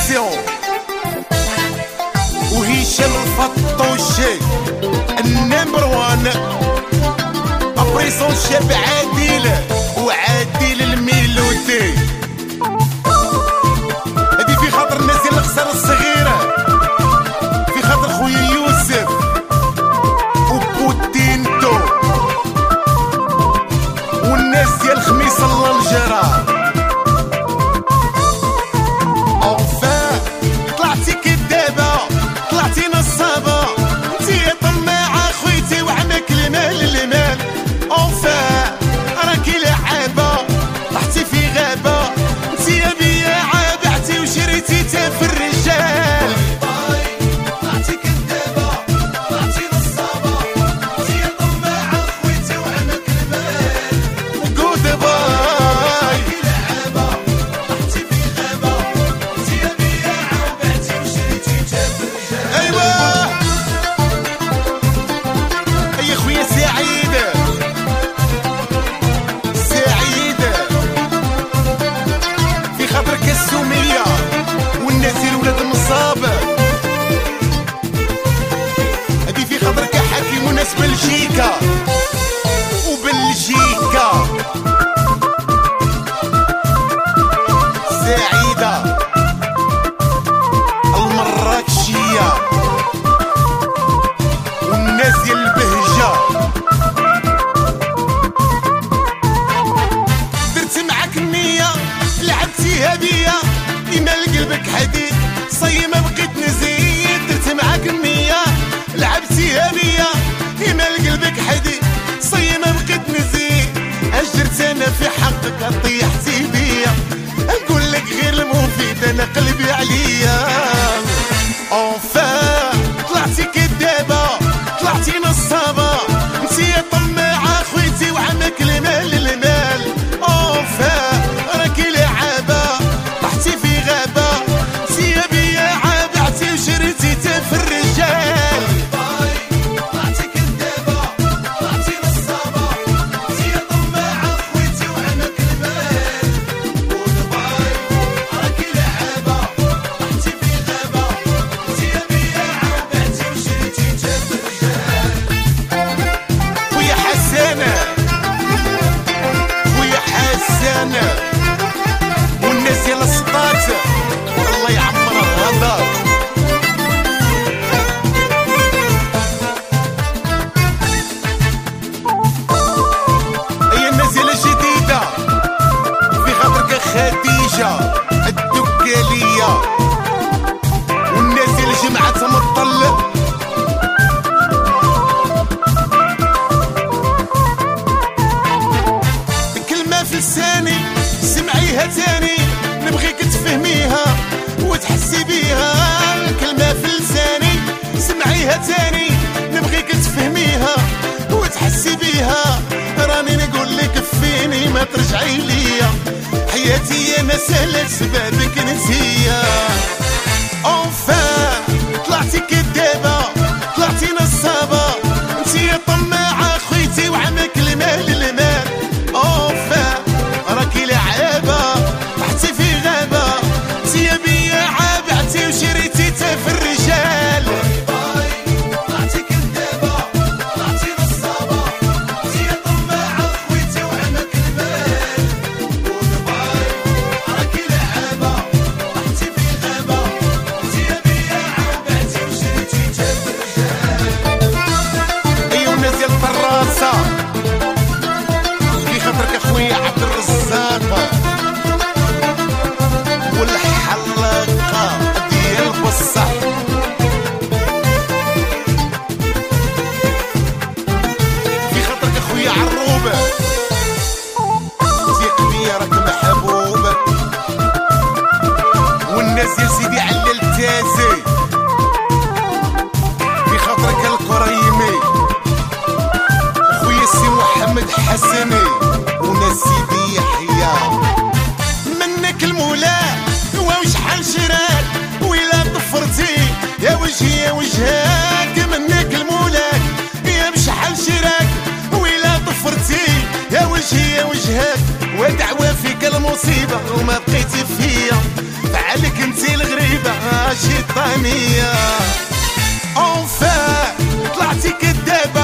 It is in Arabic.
برودكسيون وهشام الفطوشي النمبر وان ابريسون شاب عادل وعادل الميلودي. هادي في خاطر الناس ديال القصر الصغيره، في خاطر خويا يوسف وبوتينتو والناس ديال خميس الله الجرار. اوفا طلعتي كدابه طلعتي نصابه، انتي طماعه خويتي وعمك المال المال. اوفا راكي لعابه طحتي في غابه، انتي يا بياعه بعتي وشريتي تا في الرجال. طلعتي كدابه طلعتي نصابه، انتي طماعه خويتي وعمك المال. جود باي لعابه طحتي في غابه، انتي يا بياعه بعتي وشريتي تا في الرجال. ايوا يا خويا سعيده في خاطرك السومية والناس الولاد النصابة. هادي في خاطرك حكيم وناس بلجيكا وبلجيكا. سعيدة المراكشية والناس ديال البهجة. درت معاك النية لعبتيها بيا إيمال قلبك حديد صي ما بقيت نزيد. درت معاك النية لعبتيها بيا إيمال قلبك حديد صي ما بقيت نزيد. اش درت انا في حقك طيحتي بيا، نقول لك غير المفيد انا قلبي عليا. اوفا طلعتي كدابه طلعتي نصابه، انتي طماعه خويتي وعمك المال المال. اوفا راكي لعابه طحتي في غابه، انتي يا بياعه بعتي وشريتي تا في الرجال. طلعتي كدابه طلعتي نصابه، انتي طماعه خويتي وعمك المال. راكي لعابه طحتي في غابه، انتي يا بياعه بعتي وشريتي تا في الرجال. خويا حسانه خويا حسانه والناس ديال السطات والله يعمر الهضر. هي الناس ديال الجديدة في خاطرك خديجة الدكالية والناس ديال جمعة مطل. كلمة في لساني سمعيها تاني نبغيك تفهميها وتحسي بيها. الكلمة في لساني سمعيها تاني نبغيك تفهميها وتحسي بيها. راني نقول لك فيني ما ترجعي ليا، حياتي انا سهلة سبابك نسيا. اوفا طلعتي كدابة طلعتي نصابة، انتي طماعة خويتي وعمك المال المال. اوفا راكي لعابة طحتي في غابة، انتي يا بياعة بعتي وشريتي تا في الرجال. طلعتي كدابة طلعتي نصابة، انتي طماعة خويتي وعمك المال. راكي لعابة طحتي في غابة، انتي يا بياعة بعتي وشريتي تا في الرجال. ايوا الناس ديال الطراسة في خاطرك اخويا عبد الرزاق والحلاقة ديال بصح. في خاطرك اخويا عروبة ثيق بيا راك محبوب والناس ديال سيدي علي التازي. في خاطرك القريمي خويا سي محمد حسني وناس سيدي يحيى. منك المولى وشحال شراك ويلا طفرتي يا وجهي يا وجهك. منك المولى يا بشحال شراك ويلا طفرتي يا وجهي يا وجهك. ودعوة فيك المصيبة وما بقيتي فيا، فعلك انتي الغريبة شيطانية. اونفا طلعتي كدابة